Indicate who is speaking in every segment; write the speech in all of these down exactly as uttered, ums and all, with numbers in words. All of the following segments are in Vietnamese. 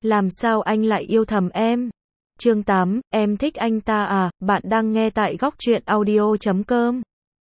Speaker 1: Làm sao anh lại yêu thầm em? Chương tám, em thích anh ta à? Bạn đang nghe tại góc truyện audio chấm com.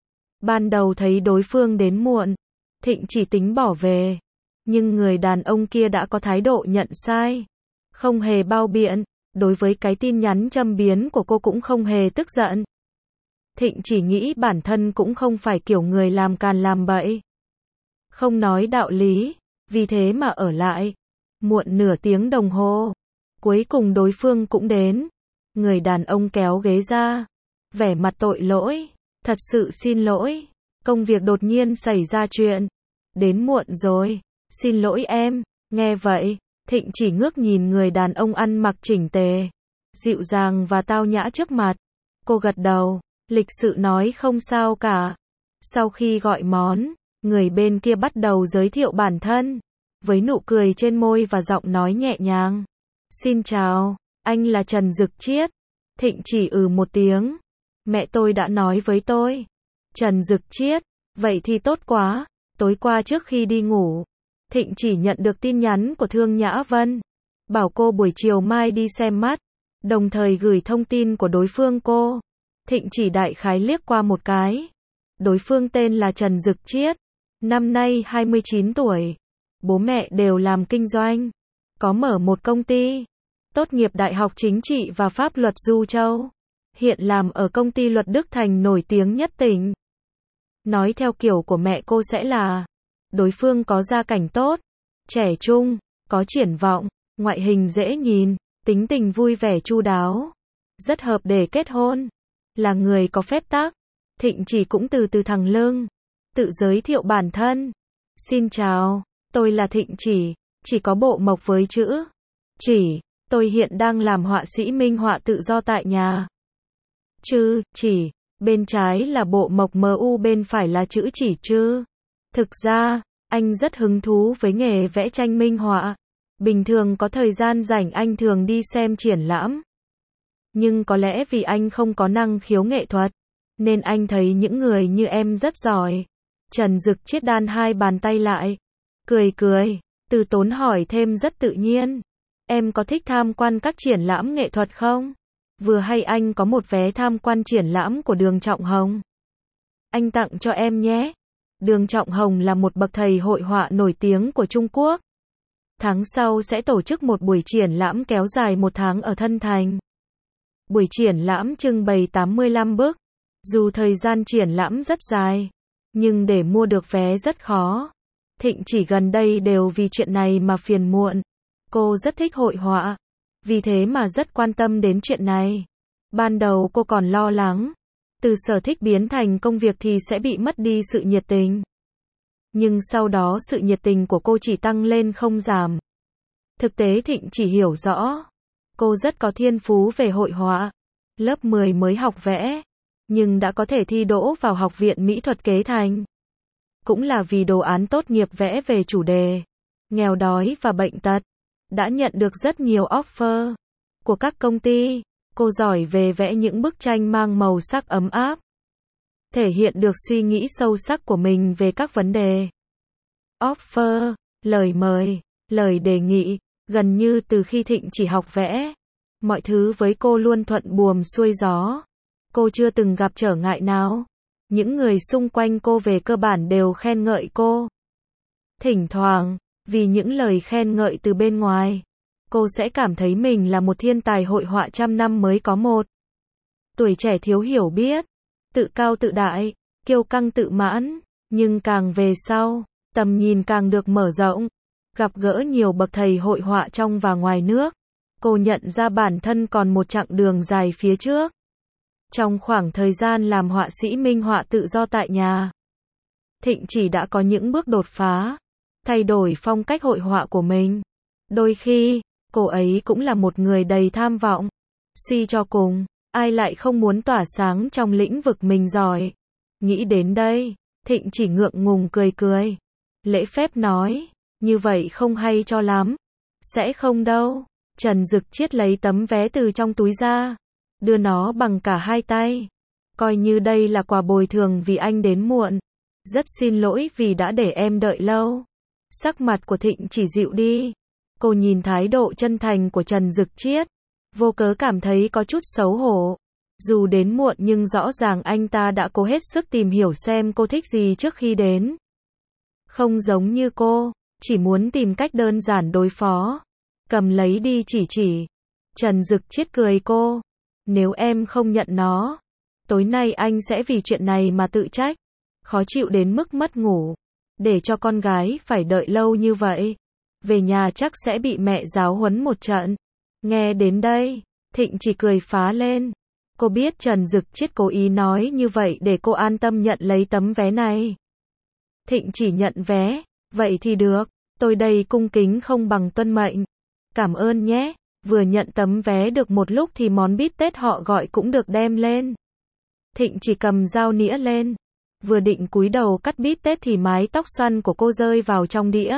Speaker 1: Ban đầu thấy đối phương đến muộn, Thịnh chỉ tính bỏ về. Nhưng người đàn ông kia đã có thái độ nhận sai. Không hề bao biện, đối với cái tin nhắn châm biếm của cô cũng không hề tức giận. Thịnh chỉ nghĩ bản thân cũng không phải kiểu người làm càn làm bậy. Không nói đạo lý, vì thế mà ở lại. Muộn nửa tiếng đồng hồ. Cuối cùng đối phương cũng đến. Người đàn ông kéo ghế ra. Vẻ mặt tội lỗi. Thật sự xin lỗi. Công việc đột nhiên xảy ra chuyện. Đến muộn rồi. Xin lỗi em. Nghe vậy, Thịnh chỉ ngước nhìn người đàn ông ăn mặc chỉnh tề, dịu dàng và tao nhã trước mặt. Cô gật đầu, lịch sự nói không sao cả. Sau khi gọi món, người bên kia bắt đầu giới thiệu bản thân, với nụ cười trên môi và giọng nói nhẹ nhàng. Xin chào, anh là Trần Dực Chiết. Thịnh chỉ ừ một tiếng. Mẹ tôi đã nói với tôi. Trần Dực Chiết, vậy thì tốt quá. Tối qua trước khi đi ngủ, Thịnh chỉ nhận được tin nhắn của Thương Nhã Vân, bảo cô buổi chiều mai đi xem mắt, đồng thời gửi thông tin của đối phương cô. Thịnh chỉ đại khái liếc qua một cái. Đối phương tên là Trần Dực Chiết, năm nay hai mươi chín tuổi, bố mẹ đều làm kinh doanh, có mở một công ty, tốt nghiệp Đại học Chính trị và Pháp luật Du Châu, hiện làm ở công ty luật Đức Thành nổi tiếng nhất tỉnh. Nói theo kiểu của mẹ cô sẽ là, đối phương có gia cảnh tốt, trẻ trung, có triển vọng, ngoại hình dễ nhìn, tính tình vui vẻ chu đáo, rất hợp để kết hôn, là người có phép tắc. Thịnh chỉ cũng từ từ thẳng lưng, tự giới thiệu bản thân. Xin chào, tôi là Thịnh chỉ, chỉ có bộ mộc với chữ chỉ, tôi hiện đang làm họa sĩ minh họa tự do tại nhà. Chữ chỉ, bên trái là bộ mộc mu, bên phải là chữ chỉ chữ. Thực ra, anh rất hứng thú với nghề vẽ tranh minh họa. Bình thường có thời gian rảnh anh thường đi xem triển lãm. Nhưng có lẽ vì anh không có năng khiếu nghệ thuật, nên anh thấy những người như em rất giỏi. Trần Dực Chiết đan hai bàn tay lại, cười cười, từ tốn hỏi thêm rất tự nhiên. Em có thích tham quan các triển lãm nghệ thuật không? Vừa hay anh có một vé tham quan triển lãm của Đường Trọng Hồng. Anh tặng cho em nhé. Đường Trọng Hồng là một bậc thầy hội họa nổi tiếng của Trung Quốc. Tháng sau sẽ tổ chức một buổi triển lãm kéo dài một tháng ở Thân Thành. Buổi triển lãm trưng bày tám mươi lăm bức. Dù thời gian triển lãm rất dài, nhưng để mua được vé rất khó. Thịnh chỉ gần đây đều vì chuyện này mà phiền muộn. Cô rất thích hội họa, vì thế mà rất quan tâm đến chuyện này. Ban đầu cô còn lo lắng, từ sở thích biến thành công việc thì sẽ bị mất đi sự nhiệt tình. Nhưng sau đó sự nhiệt tình của cô chỉ tăng lên không giảm. Thực tế Thịnh chỉ hiểu rõ, cô rất có thiên phú về hội họa. Lớp mười mới học vẽ, nhưng đã có thể thi đỗ vào Học viện Mỹ thuật Kế Thành. Cũng là vì đồ án tốt nghiệp vẽ về chủ đề nghèo đói và bệnh tật, đã nhận được rất nhiều offer của các công ty. Cô giỏi về vẽ những bức tranh mang màu sắc ấm áp, thể hiện được suy nghĩ sâu sắc của mình về các vấn đề. Offer, lời mời, lời đề nghị, gần như từ khi Thịnh chỉ học vẽ, mọi thứ với cô luôn thuận buồm xuôi gió. Cô chưa từng gặp trở ngại nào. Những người xung quanh cô về cơ bản đều khen ngợi cô. Thỉnh thoảng, vì những lời khen ngợi từ bên ngoài, cô sẽ cảm thấy mình là một thiên tài hội họa trăm năm mới có một. Tuổi trẻ thiếu hiểu biết, tự cao tự đại, kiêu căng tự mãn, nhưng càng về sau, tầm nhìn càng được mở rộng. Gặp gỡ nhiều bậc thầy hội họa trong và ngoài nước, cô nhận ra bản thân còn một chặng đường dài phía trước. Trong khoảng thời gian làm họa sĩ minh họa tự do tại nhà, Thịnh chỉ đã có những bước đột phá, thay đổi phong cách hội họa của mình. Đôi khi, cô ấy cũng là một người đầy tham vọng. Suy cho cùng, ai lại không muốn tỏa sáng trong lĩnh vực mình giỏi. Nghĩ đến đây, Thịnh chỉ ngượng ngùng cười cười. Lễ phép nói, như vậy không hay cho lắm. Sẽ không đâu. Trần Dực Chiết lấy tấm vé từ trong túi ra, đưa nó bằng cả hai tay. Coi như đây là quà bồi thường vì anh đến muộn. Rất xin lỗi vì đã để em đợi lâu. Sắc mặt của Thịnh chỉ dịu đi. Cô Cô nhìn thái độ chân thành của Trần Dực Chiết, vô cớ cảm thấy có chút xấu hổ. Dù đến muộn nhưng rõ ràng anh ta đã cố hết sức tìm hiểu xem cô thích gì trước khi đến. Không giống như cô, chỉ muốn tìm cách đơn giản đối phó. Cầm lấy đi chỉ chỉ. Trần Dực Chiết cười cô. Nếu em không nhận nó, tối nay anh sẽ vì chuyện này mà tự trách. Khó chịu đến mức mất ngủ. Để cho con gái phải đợi lâu như vậy. Về nhà chắc sẽ bị mẹ giáo huấn một trận. Nghe đến đây, Thịnh chỉ cười phá lên. Cô biết Trần Dực Chiết cố ý nói như vậy để cô an tâm nhận lấy tấm vé này. Thịnh chỉ nhận vé, vậy thì được, tôi đây cung kính không bằng tuân mệnh. Cảm ơn nhé, vừa nhận tấm vé được một lúc thì món bít tết họ gọi cũng được đem lên. Thịnh chỉ cầm dao nĩa lên, vừa định cúi đầu cắt bít tết thì mái tóc xoăn của cô rơi vào trong đĩa.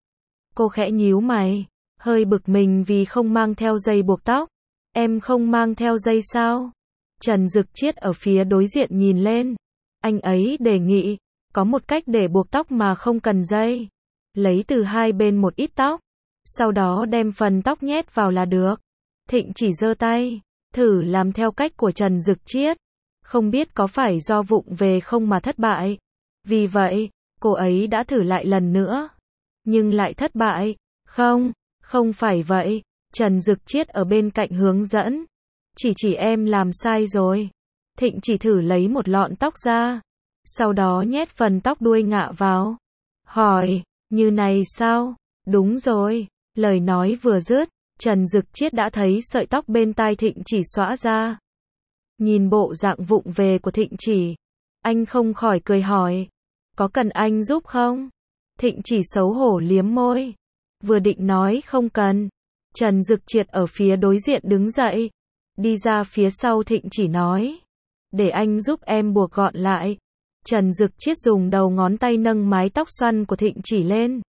Speaker 1: Cô khẽ nhíu mày, hơi bực mình vì không mang theo dây buộc tóc. Em không mang theo dây sao? Trần Dực Chiết ở phía đối diện nhìn lên. Anh ấy đề nghị, có một cách để buộc tóc mà không cần dây. Lấy từ hai bên một ít tóc, sau đó đem phần tóc nhét vào là được. Thịnh chỉ giơ tay, thử làm theo cách của Trần Dực Chiết. Không biết có phải do vụng về không mà thất bại. Vì vậy, cô ấy đã thử lại lần nữa. Nhưng lại thất bại. Không, không phải vậy. Trần Dực Chiết ở bên cạnh hướng dẫn. Chỉ chỉ em làm sai rồi. Thịnh chỉ thử lấy một lọn tóc ra. Sau đó nhét phần tóc đuôi ngạ vào. Hỏi, như này sao? Đúng rồi. Lời nói vừa dứt, Trần Dực Chiết đã thấy sợi tóc bên tai Thịnh chỉ xõa ra. Nhìn bộ dạng vụng về của Thịnh chỉ, anh không khỏi cười hỏi. Có cần anh giúp không? Thịnh chỉ xấu hổ liếm môi. Vừa định nói không cần. Trần Dực Chiết ở phía đối diện đứng dậy. Đi ra phía sau Thịnh chỉ nói. Để anh giúp em buộc gọn lại. Trần Dực Chiết dùng đầu ngón tay nâng mái tóc xoăn của Thịnh chỉ lên.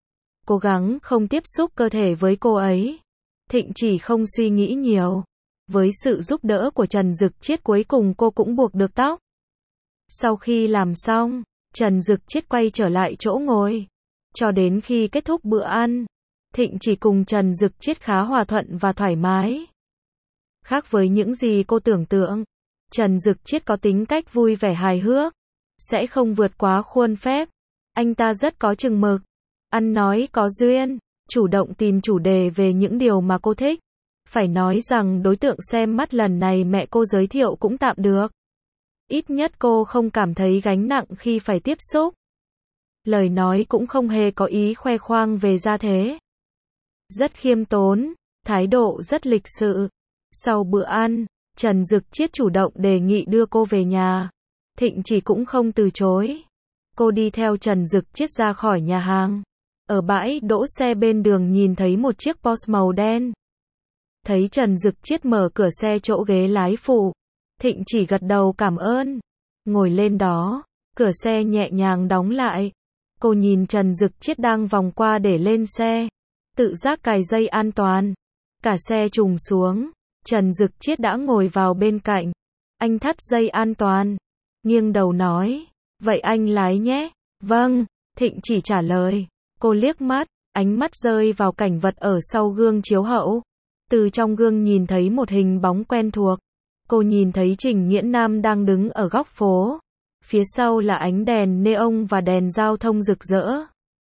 Speaker 1: Cố gắng không tiếp xúc cơ thể với cô ấy. Thịnh chỉ không suy nghĩ nhiều. Với sự giúp đỡ của Trần Dực Chiết cuối cùng cô cũng buộc được tóc. Sau khi làm xong, Trần Dực Chiết quay trở lại chỗ ngồi. Cho đến khi kết thúc bữa ăn, Thịnh chỉ cùng Trần Dực Chiết khá hòa thuận và thoải mái. Khác với những gì cô tưởng tượng, Trần Dực Chiết có tính cách vui vẻ hài hước, sẽ không vượt quá khuôn phép. Anh ta rất có chừng mực, ăn nói có duyên, chủ động tìm chủ đề về những điều mà cô thích. Phải nói rằng đối tượng xem mắt lần này mẹ cô giới thiệu cũng tạm được. Ít nhất cô không cảm thấy gánh nặng khi phải tiếp xúc. Lời nói cũng không hề có ý khoe khoang về gia thế. Rất khiêm tốn, thái độ rất lịch sự. Sau bữa ăn, Trần Dực Chiết chủ động đề nghị đưa cô về nhà. Thịnh chỉ cũng không từ chối. Cô đi theo Trần Dực Chiết ra khỏi nhà hàng. Ở bãi đỗ xe bên đường nhìn thấy một chiếc Porsche màu đen. Thấy Trần Dực Chiết mở cửa xe chỗ ghế lái phụ. Thịnh chỉ gật đầu cảm ơn. Ngồi lên đó, cửa xe nhẹ nhàng đóng lại. Cô nhìn Trần Dực Chiết đang vòng qua để lên xe. Tự giác cài dây an toàn. Cả xe trùng xuống. Trần Dực Chiết đã ngồi vào bên cạnh. Anh thắt dây an toàn. Nghiêng đầu nói. Vậy anh lái nhé. Vâng. Thịnh chỉ trả lời. Cô liếc mắt. Ánh mắt rơi vào cảnh vật ở sau gương chiếu hậu. Từ trong gương nhìn thấy một hình bóng quen thuộc. Cô nhìn thấy Trình Nghiễn Nam đang đứng ở góc phố. Phía sau là ánh đèn neon và đèn giao thông rực rỡ.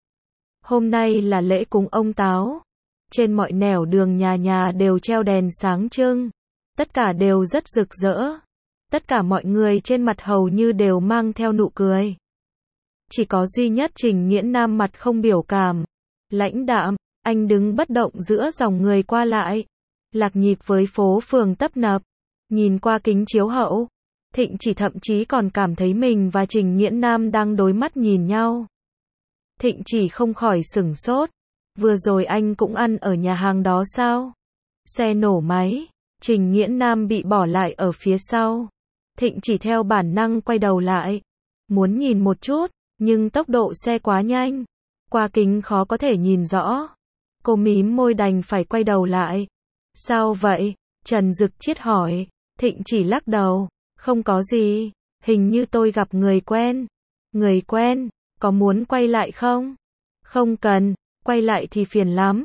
Speaker 1: Hôm nay là lễ cúng ông Táo. Trên mọi nẻo đường nhà nhà đều treo đèn sáng trưng. Tất cả đều rất rực rỡ. Tất cả mọi người trên mặt hầu như đều mang theo nụ cười. Chỉ có duy nhất Trình Nghiễn Nam mặt không biểu cảm. Lãnh đạm, anh đứng bất động giữa dòng người qua lại. Lạc nhịp với phố phường tấp nập. Nhìn qua kính chiếu hậu, Thịnh chỉ thậm chí còn cảm thấy mình và Trình Nghiễn Nam đang đối mắt nhìn nhau. Thịnh chỉ không khỏi sửng sốt. Vừa rồi anh cũng ăn ở nhà hàng đó sao? Xe nổ máy, Trình Nghiễn Nam bị bỏ lại ở phía sau. Thịnh chỉ theo bản năng quay đầu lại. Muốn nhìn một chút, nhưng tốc độ xe quá nhanh. Qua kính khó có thể nhìn rõ. Cô mím môi đành phải quay đầu lại. Sao vậy? Trần Dực Chiết hỏi. Thịnh chỉ lắc đầu. Không có gì. Hình như tôi gặp người quen. Người quen? Có muốn quay lại không? Không cần. Quay lại thì phiền lắm.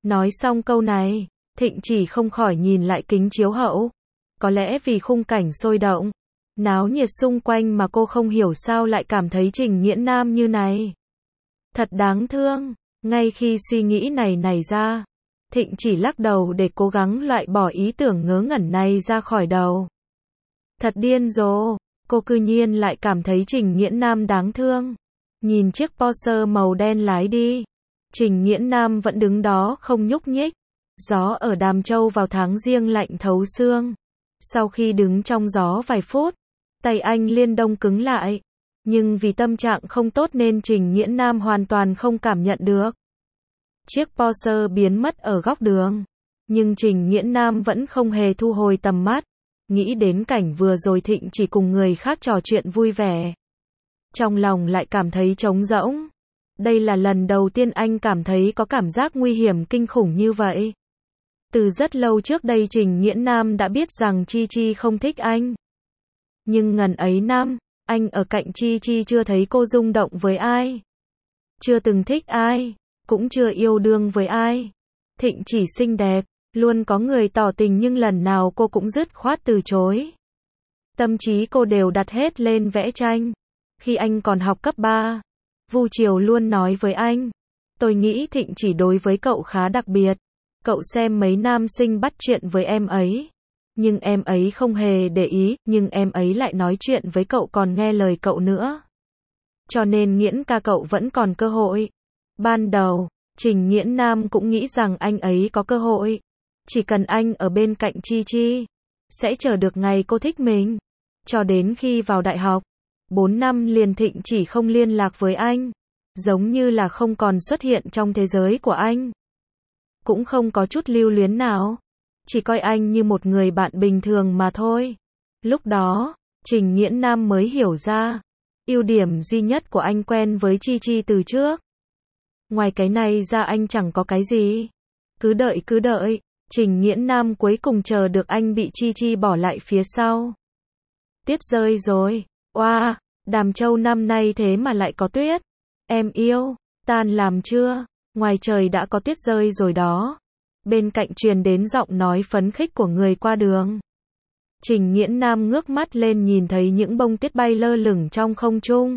Speaker 1: Nói xong câu này, Thịnh Chỉ không khỏi nhìn lại kính chiếu hậu. Có lẽ vì khung cảnh sôi động, náo nhiệt xung quanh mà cô không hiểu sao lại cảm thấy Trình Nghiễn Nam như này. Thật đáng thương. Ngay khi suy nghĩ này nảy ra, Thịnh Chỉ lắc đầu để cố gắng loại bỏ ý tưởng ngớ ngẩn này ra khỏi đầu. Thật điên rồ, cô cư nhiên lại cảm thấy Trình Nghiễn Nam đáng thương. Nhìn chiếc Porsche màu đen lái đi, Trình Nghiễn Nam vẫn đứng đó không nhúc nhích. Gió ở Đàm Châu vào tháng giêng lạnh thấu xương. Sau khi đứng trong gió vài phút, tay anh liên đông cứng lại. Nhưng vì tâm trạng không tốt nên Trình Nghiễn Nam hoàn toàn không cảm nhận được. Chiếc Porsche biến mất ở góc đường. Nhưng Trình Nghiễn Nam vẫn không hề thu hồi tầm mắt. Nghĩ đến cảnh vừa rồi Thịnh Chỉ cùng người khác trò chuyện vui vẻ. Trong lòng lại cảm thấy trống rỗng. Đây là lần đầu tiên anh cảm thấy có cảm giác nguy hiểm kinh khủng như vậy. Từ rất lâu trước đây Trình Nghiễn Nam đã biết rằng Chi Chi không thích anh. Nhưng ngần ấy năm, anh ở cạnh Chi Chi chưa thấy cô rung động với ai. Chưa từng thích ai, cũng chưa yêu đương với ai. Thịnh Chỉ xinh đẹp, luôn có người tỏ tình nhưng lần nào cô cũng dứt khoát từ chối. Tâm trí cô đều đặt hết lên vẽ tranh. Khi anh còn học cấp ba, Vu Triều luôn nói với anh, tôi nghĩ Thịnh Chỉ đối với cậu khá đặc biệt. Cậu xem mấy nam sinh bắt chuyện với em ấy. Nhưng em ấy không hề để ý, nhưng em ấy lại nói chuyện với cậu còn nghe lời cậu nữa. Cho nên Nghiễn ca cậu vẫn còn cơ hội. Ban đầu, Trình Nghiễn Nam cũng nghĩ rằng anh ấy có cơ hội. Chỉ cần anh ở bên cạnh Chi Chi, sẽ chờ được ngày cô thích mình. Cho đến khi vào đại học, bốn năm liền Thịnh Chỉ không liên lạc với anh. Giống như là không còn xuất hiện trong thế giới của anh. Cũng không có chút lưu luyến nào. Chỉ coi anh như một người bạn bình thường mà thôi. Lúc đó, Trình Nghiễn Nam mới hiểu ra. Ưu điểm duy nhất của anh quen với Chi Chi từ trước. Ngoài cái này ra anh chẳng có cái gì. Cứ đợi cứ đợi, Trình Nghiễn Nam cuối cùng chờ được anh bị Chi Chi bỏ lại phía sau. Tuyết rơi rồi. Oa, wow, Đàm Châu năm nay thế mà lại có tuyết. Em yêu, tan làm chưa? Ngoài trời đã có tuyết rơi rồi đó. Bên cạnh truyền đến giọng nói phấn khích của người qua đường. Trình Nghiễn Nam ngước mắt lên nhìn thấy những bông tuyết bay lơ lửng trong không trung.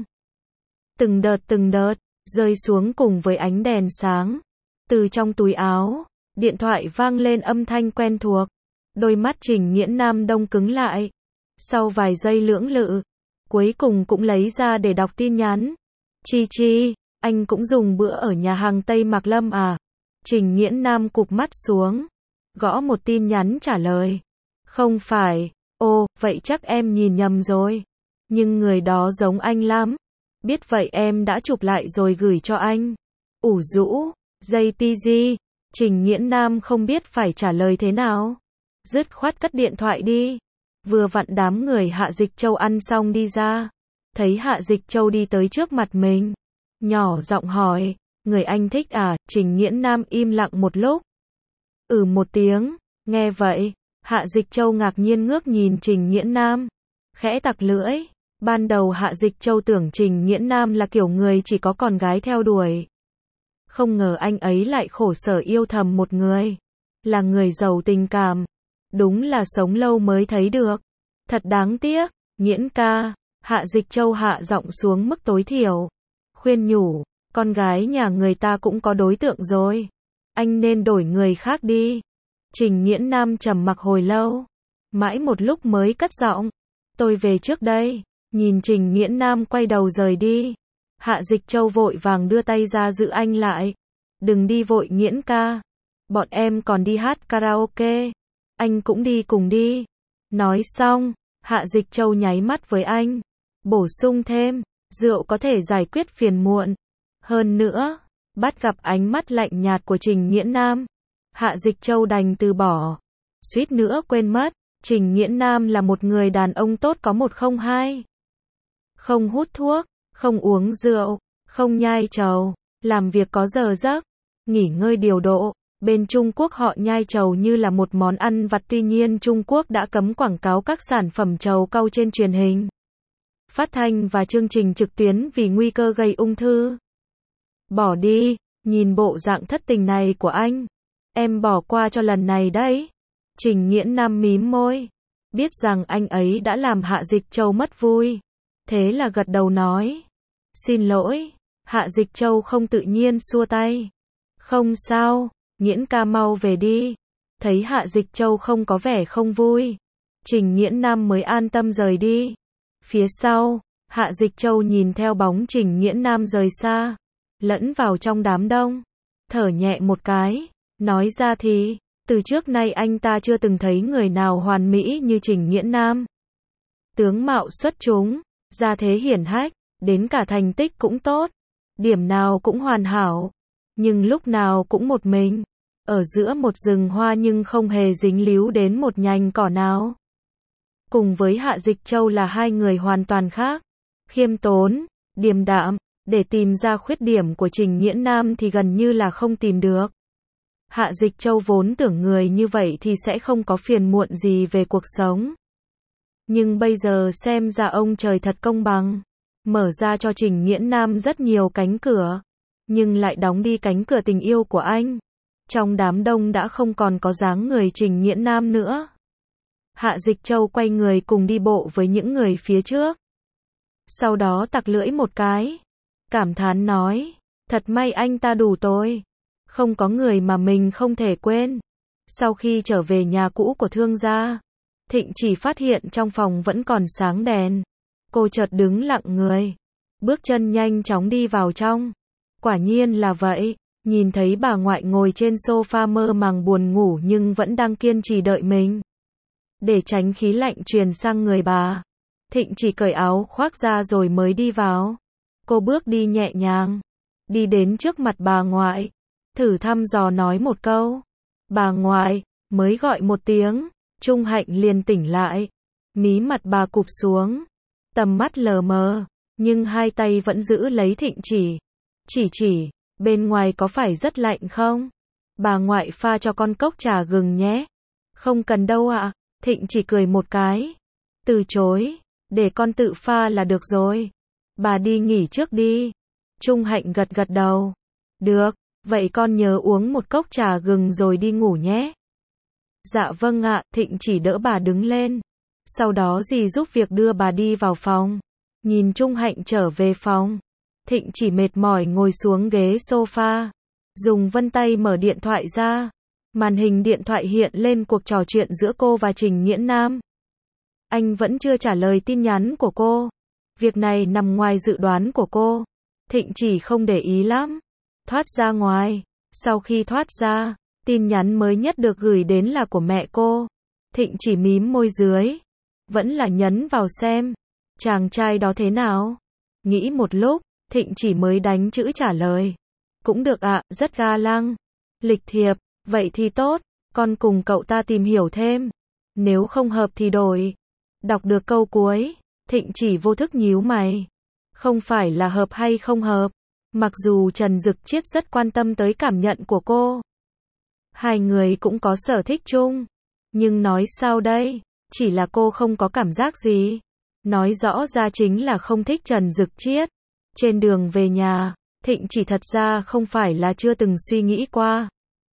Speaker 1: Từng đợt từng đợt, rơi xuống cùng với ánh đèn sáng. Từ trong túi áo, điện thoại vang lên âm thanh quen thuộc. Đôi mắt Trình Nghiễn Nam đông cứng lại. Sau vài giây lưỡng lự, cuối cùng cũng lấy ra để đọc tin nhắn. Chi Chi, anh cũng dùng bữa ở nhà hàng Tây Mạc Lâm à? Trình Nghiễn Nam cụp mắt xuống, gõ một tin nhắn trả lời. Không phải, ồ, vậy chắc em nhìn nhầm rồi. Nhưng người đó giống anh lắm. Biết vậy em đã chụp lại rồi gửi cho anh. Ủ rũ, jay pê giê, Trình Nghiễn Nam không biết phải trả lời thế nào. Dứt khoát cất điện thoại đi. Vừa vặn đám người Hạ Dịch Châu ăn xong đi ra. Thấy Hạ Dịch Châu đi tới trước mặt mình. Nhỏ giọng hỏi, người anh thích à? Trình Nghiễn Nam im lặng một lúc. Ừ một tiếng, nghe vậy, Hạ Dịch Châu ngạc nhiên ngước nhìn Trình Nghiễn Nam. Khẽ tặc lưỡi, ban đầu Hạ Dịch Châu tưởng Trình Nghiễn Nam là kiểu người chỉ có con gái theo đuổi. Không ngờ anh ấy lại khổ sở yêu thầm một người. Là người giàu tình cảm. Đúng là sống lâu mới thấy được. Thật đáng tiếc, Nghiễn ca. Hạ Dịch Châu hạ giọng xuống mức tối thiểu. Khuyên nhủ, con gái nhà người ta cũng có đối tượng rồi. Anh nên đổi người khác đi. Trình Nghiễn Nam trầm mặc hồi lâu. Mãi một lúc mới cất giọng. Tôi về trước đây. Nhìn Trình Nghiễn Nam quay đầu rời đi. Hạ Dịch Châu vội vàng đưa tay ra giữ anh lại. Đừng đi vội Nghiễn ca. Bọn em còn đi hát karaoke. Anh cũng đi cùng đi. Nói xong, Hạ Dịch Châu nháy mắt với anh. Bổ sung thêm, rượu có thể giải quyết phiền muộn. Hơn nữa, bắt gặp ánh mắt lạnh nhạt của Trình Nghiễn Nam. Hạ Dịch Châu đành từ bỏ. Suýt nữa quên mất, Trình Nghiễn Nam là một người đàn ông tốt có một không hai. Không hút thuốc, không uống rượu, không nhai trầu, làm việc có giờ giấc, nghỉ ngơi điều độ. Bên Trung Quốc họ nhai trầu như là một món ăn vặt, tuy nhiên Trung Quốc đã cấm quảng cáo các sản phẩm trầu cau trên truyền hình, phát thanh và chương trình trực tuyến vì nguy cơ gây ung thư. Bỏ đi, nhìn bộ dạng thất tình này của anh, em bỏ qua cho lần này đấy. Trình Nghiễn Nam mím môi, biết rằng anh ấy đã làm Hạ Dịch Châu mất vui. Thế là gật đầu nói. Xin lỗi. Hạ Dịch Châu không tự nhiên xua tay. Không sao, Nghiễn ca mau về đi. Thấy Hạ Dịch Châu không có vẻ không vui, Trình Nghiễn Nam mới an tâm rời đi. Phía sau, Hạ Dịch Châu nhìn theo bóng Trình Nghiễn Nam rời xa, lẫn vào trong đám đông, thở nhẹ một cái, nói ra thì, từ trước nay anh ta chưa từng thấy người nào hoàn mỹ như Trình Nghiễn Nam. Tướng mạo xuất chúng, gia thế hiển hách, đến cả thành tích cũng tốt, điểm nào cũng hoàn hảo, nhưng lúc nào cũng một mình, ở giữa một rừng hoa nhưng không hề dính líu đến một nhành cỏ nào. Cùng với Hạ Dịch Châu là hai người hoàn toàn khác, khiêm tốn, điềm đạm, để tìm ra khuyết điểm của Trình Nghiễn Nam thì gần như là không tìm được. Hạ Dịch Châu vốn tưởng người như vậy thì sẽ không có phiền muộn gì về cuộc sống. Nhưng bây giờ xem ra ông trời thật công bằng, mở ra cho Trình Nghiễn Nam rất nhiều cánh cửa, nhưng lại đóng đi cánh cửa tình yêu của anh. Trong đám đông đã không còn có dáng người Trình Nghiễn Nam nữa. Hạ Dịch Châu quay người cùng đi bộ với những người phía trước. Sau đó tặc lưỡi một cái, cảm thán nói, thật may anh ta đủ tôi, không có người mà mình không thể quên. Sau khi trở về nhà cũ của thương gia, Thịnh Chỉ phát hiện trong phòng vẫn còn sáng đèn. Cô chợt đứng lặng người, bước chân nhanh chóng đi vào trong. Quả nhiên là vậy, nhìn thấy bà ngoại ngồi trên sofa mơ màng buồn ngủ nhưng vẫn đang kiên trì đợi mình. Để tránh khí lạnh truyền sang người bà, Thịnh Chỉ cởi áo khoác ra rồi mới đi vào. Cô bước đi nhẹ nhàng, đi đến trước mặt bà ngoại, thử thăm dò nói một câu. Bà ngoại, mới gọi một tiếng, Trung Hạnh liền tỉnh lại. Mí mặt bà cụp xuống, tầm mắt lờ mờ, nhưng hai tay vẫn giữ lấy Thịnh Chỉ. Chỉ chỉ, bên ngoài có phải rất lạnh không? Bà ngoại pha cho con cốc trà gừng nhé. Không cần đâu ạ. Thịnh Chỉ cười một cái, từ chối, để con tự pha là được rồi. Bà đi nghỉ trước đi. Trung Hạnh gật gật đầu. Được, vậy con nhớ uống một cốc trà gừng rồi đi ngủ nhé. Dạ vâng ạ. Thịnh Chỉ đỡ bà đứng lên. Sau đó dì giúp việc đưa bà đi vào phòng. Nhìn Trung Hạnh trở về phòng, Thịnh Chỉ mệt mỏi ngồi xuống ghế sofa, dùng vân tay mở điện thoại ra. Màn hình điện thoại hiện lên cuộc trò chuyện giữa cô và Trình Nghiễn Nam. Anh vẫn chưa trả lời tin nhắn của cô. Việc này nằm ngoài dự đoán của cô. Thịnh Chỉ không để ý lắm. Thoát ra ngoài. Sau khi thoát ra, tin nhắn mới nhất được gửi đến là của mẹ cô. Thịnh Chỉ mím môi dưới, vẫn là nhấn vào xem. Chàng trai đó thế nào? Nghĩ một lúc, Thịnh Chỉ mới đánh chữ trả lời. Cũng được ạ, rất ga lăng. Lịch thiệp, vậy thì tốt, con cùng cậu ta tìm hiểu thêm. Nếu không hợp thì đổi. Đọc được câu cuối, Thịnh Chỉ vô thức nhíu mày. Không phải là hợp hay không hợp. Mặc dù Trần Dực Chiết rất quan tâm tới cảm nhận của cô. Hai người cũng có sở thích chung. Nhưng nói sao đây? Chỉ là cô không có cảm giác gì. Nói rõ ra chính là không thích Trần Dực Chiết. Trên đường về nhà, Thịnh Chỉ thật ra không phải là chưa từng suy nghĩ qua.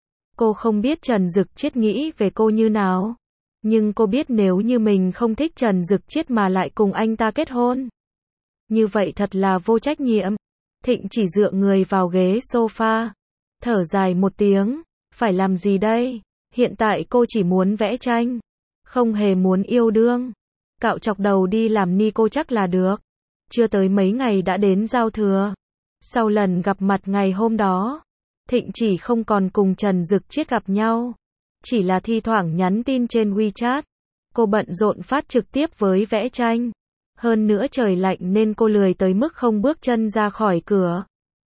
Speaker 1: Cô không biết Trần Dực Chiết nghĩ về cô như nào. Nhưng cô biết nếu như mình không thích Trần Dực Chiết mà lại cùng anh ta kết hôn, như vậy thật là vô trách nhiệm. Thịnh Chỉ dựa người vào ghế sofa, thở dài một tiếng. Phải làm gì đây? Hiện tại cô chỉ muốn vẽ tranh, không hề muốn yêu đương. Cạo chọc đầu đi làm ni cô chắc là được. Chưa tới mấy ngày đã đến giao thừa. Sau lần gặp mặt ngày hôm đó, Thịnh Chỉ không còn cùng Trần Dực Chiết gặp nhau. Chỉ là thi thoảng nhắn tin trên WeChat. Cô bận rộn phát trực tiếp với vẽ tranh. Hơn nữa trời lạnh nên cô lười tới mức không bước chân ra khỏi cửa.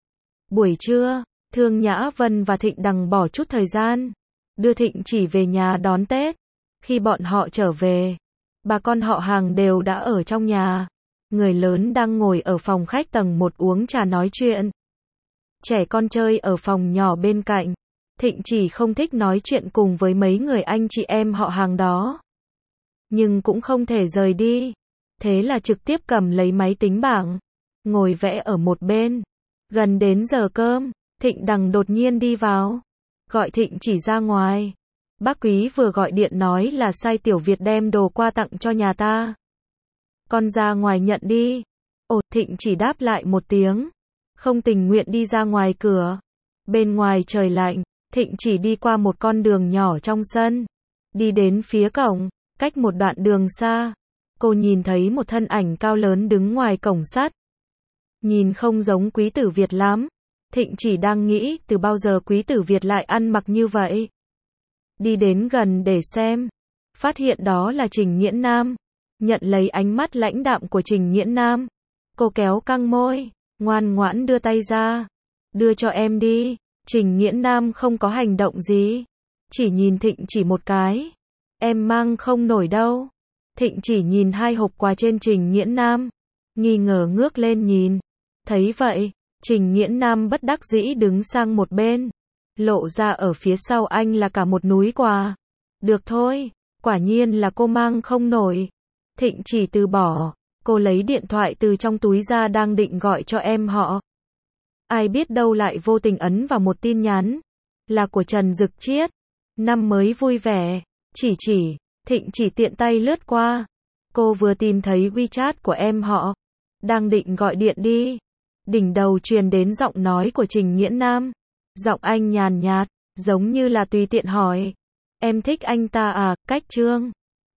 Speaker 1: Buổi trưa, Thương Nhã Vân và Thịnh Đằng bỏ chút thời gian, đưa Thịnh Chỉ về nhà đón Tết. Khi bọn họ trở về, bà con họ hàng đều đã ở trong nhà. Người lớn đang ngồi ở phòng khách tầng một uống trà nói chuyện. Trẻ con chơi ở phòng nhỏ bên cạnh. Thịnh Chỉ không thích nói chuyện cùng với mấy người anh chị em họ hàng đó. Nhưng cũng không thể rời đi. Thế là trực tiếp cầm lấy máy tính bảng, ngồi vẽ ở một bên. Gần đến giờ cơm, Thịnh Đằng đột nhiên đi vào. gọi Thịnh chỉ ra ngoài. Bác Quý vừa gọi điện nói là sai Tiểu Việt đem đồ qua tặng cho nhà ta. Con ra ngoài nhận đi. Ồ, Thịnh chỉ đáp lại một tiếng. Không tình nguyện đi ra ngoài cửa. Bên ngoài trời lạnh, Thịnh chỉ đi qua một con đường nhỏ trong sân. Đi đến phía cổng, cách một đoạn đường xa. Cô nhìn thấy một thân ảnh cao lớn đứng ngoài cổng sắt. Nhìn không giống Quý Tử Việt lắm. Thịnh chỉ đang nghĩ từ bao giờ Quý Tử Việt lại ăn mặc như vậy. Đi đến gần để xem. Phát hiện đó là Trình Nghiễn Nam. Nhận lấy ánh mắt lãnh đạm của Trình Nghiễn Nam. Cô kéo căng môi, ngoan ngoãn đưa tay ra. Đưa cho em đi. Trình Nghiễn Nam không có hành động gì. Chỉ nhìn Thịnh chỉ một cái. Em mang không nổi đâu. Thịnh chỉ nhìn hai hộp quà trên Trình Nghiễn Nam. Nghi ngờ ngước lên nhìn. Thấy vậy, Trình Nghiễn Nam bất đắc dĩ đứng sang một bên. Lộ ra ở phía sau anh là cả một núi quà. Được thôi, quả nhiên là cô mang không nổi. Thịnh chỉ từ bỏ. Cô lấy điện thoại từ trong túi ra đang định gọi cho em họ. Ai biết đâu lại vô tình ấn vào một tin nhắn. Là của Trần Dực Chiết. Năm mới vui vẻ. Chỉ chỉ, Thịnh chỉ tiện tay lướt qua. Cô vừa tìm thấy WeChat của em họ. Đang định gọi điện đi. Đỉnh đầu truyền đến giọng nói của Trình Nghiễn Nam. Giọng anh nhàn nhạt, giống như là tùy tiện hỏi. Em thích anh ta à, cách Trương.